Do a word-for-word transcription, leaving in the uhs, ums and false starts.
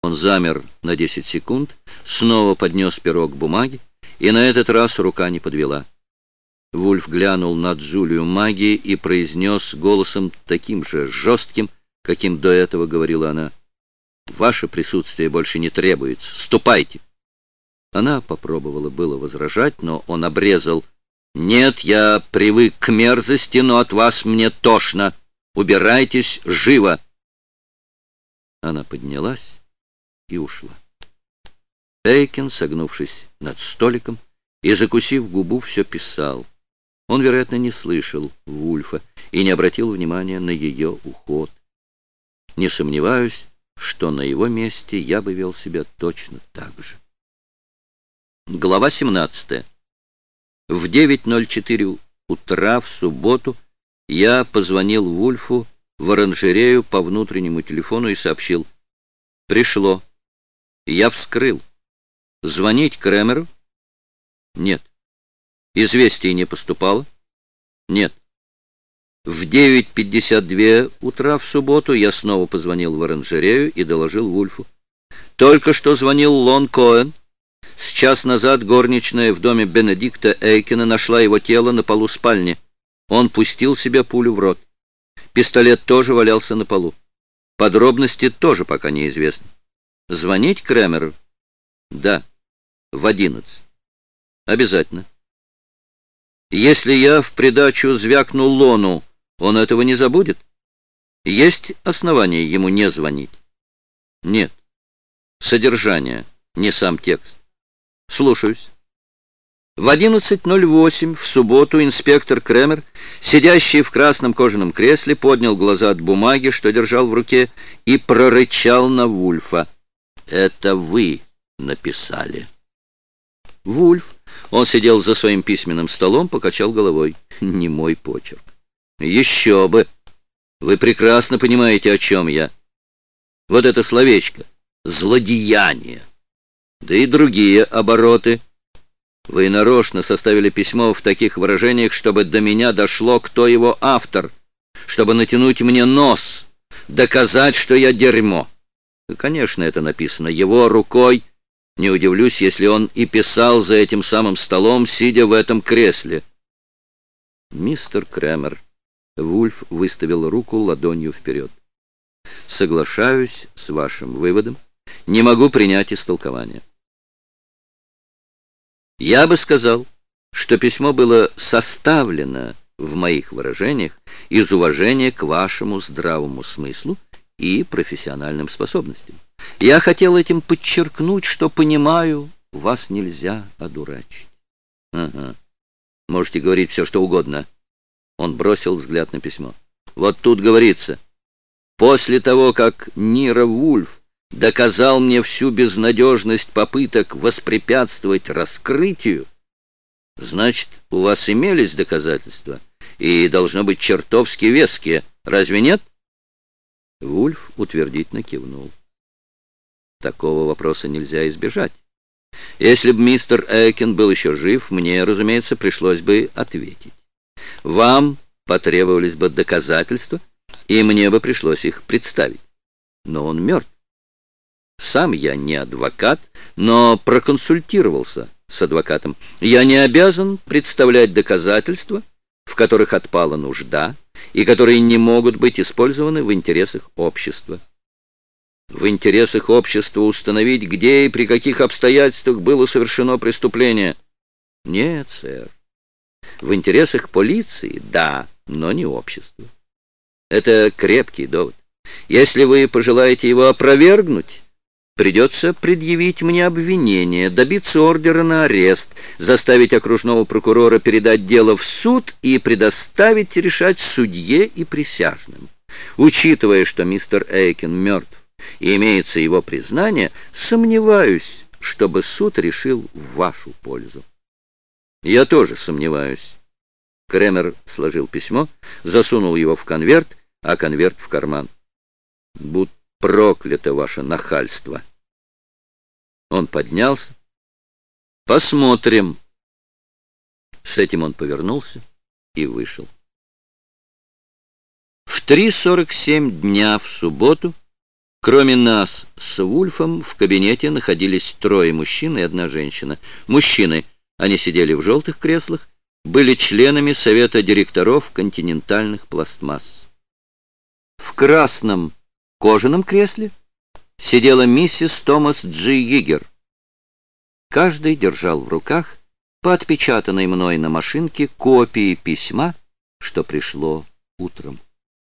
Он замер на десять секунд, снова поднес перо к бумаге, и на этот раз рука не подвела. Вульф глянул на Джулию Маги и произнес голосом таким же жестким, каким до этого говорила она: «Ваше присутствие больше не требуется. Ступайте!» Она попробовала было возражать, но он обрезал: «Нет, я привык к мерзости, но от вас мне тошно. Убирайтесь живо!» Она поднялась и ушла. Эйкин, согнувшись над столиком и закусив губу, все писал. Он, вероятно, не слышал Вульфа и не обратил внимания на ее уход. Не сомневаюсь, что на его месте я бы вел себя точно так же. Глава семнадцатая. В девять ноль четыре утра в субботу я позвонил Вульфу в оранжерею по внутреннему телефону и сообщил: «Пришло. Я вскрыл. Звонить Кремеру? Нет. Известий не поступало? Нет». В девять пятьдесят два утра в субботу я снова позвонил в оранжерею и доложил Вульфу: «Только что звонил Лон Коэн. С час назад горничная в доме Бенедикта Эйкина нашла его тело на полу спальни. Он пустил себе пулю в рот. Пистолет тоже валялся на полу. Подробности тоже пока неизвестны. Звонить Кремеру? Да. В одиннадцать. Обязательно. Если я в придачу звякну Лону, он этого не забудет? Есть основания ему не звонить? Нет. Содержание, не сам текст. Слушаюсь». В одиннадцать ноль восемь в субботу инспектор Кремер, сидящий в красном кожаном кресле, поднял глаза от бумаги, что держал в руке, и прорычал на Вульфа: «Это вы написали». Вульф, он сидел за своим письменным столом, покачал головой. «Не мой почерк». «Еще бы! Вы прекрасно понимаете, о чем я. Вот это словечко «злодеяние», да и другие обороты. Вы нарочно составили письмо в таких выражениях, чтобы до меня дошло, кто его автор, чтобы натянуть мне нос, доказать, что я дерьмо. И, конечно, это написано его рукой. Не удивлюсь, если он и писал за этим самым столом, сидя в этом кресле». «Мистер Кремер», — Вульф выставил руку ладонью вперед, — «соглашаюсь с вашим выводом, не могу принять истолкования. Я бы сказал, что письмо было составлено в моих выражениях из уважения к вашему здравому смыслу и профессиональным способностям. Я хотел этим подчеркнуть, что понимаю, вас нельзя одурачить». «Ага. Можете говорить все, что угодно». Он бросил взгляд на письмо. «Вот тут говорится: после того, как Ниро Вульф доказал мне всю безнадежность попыток воспрепятствовать раскрытию, значит, у вас имелись доказательства, и должно быть чертовски веские. Разве нет?» Вульф утвердительно кивнул. «Такого вопроса нельзя избежать. Если бы мистер Эйкин был еще жив, мне, разумеется, пришлось бы ответить. Вам потребовались бы доказательства, и мне бы пришлось их представить. Но он мертв. Сам я не адвокат, но проконсультировался с адвокатом. Я не обязан представлять доказательства, в которых отпала нужда, и которые не могут быть использованы в интересах общества. В интересах общества установить, где и при каких обстоятельствах было совершено преступление? Нет, сэр. В интересах полиции, да, но не общества. Это крепкий довод. Если вы пожелаете его опровергнуть, придется предъявить мне обвинение, добиться ордера на арест, заставить окружного прокурора передать дело в суд и предоставить решать судье и присяжным. Учитывая, что мистер Эйкин мертв и имеется его признание, сомневаюсь, чтобы суд решил в вашу пользу». «Я тоже сомневаюсь». Кремер сложил письмо, засунул его в конверт, а конверт в карман. «Будь проклято ваше нахальство». Он поднялся. «Посмотрим». С этим он повернулся и вышел. В три сорок семь дня в субботу Кроме нас с Вульфом в кабинете находились трое мужчин и одна женщина. Мужчины, они сидели в желтых креслах, были членами совета директоров континентальных пластмасс. В красном кожаном кресле сидела миссис Томас Джи Йигер. Каждый держал в руках по отпечатанной мной на машинке копии письма, что пришло утром.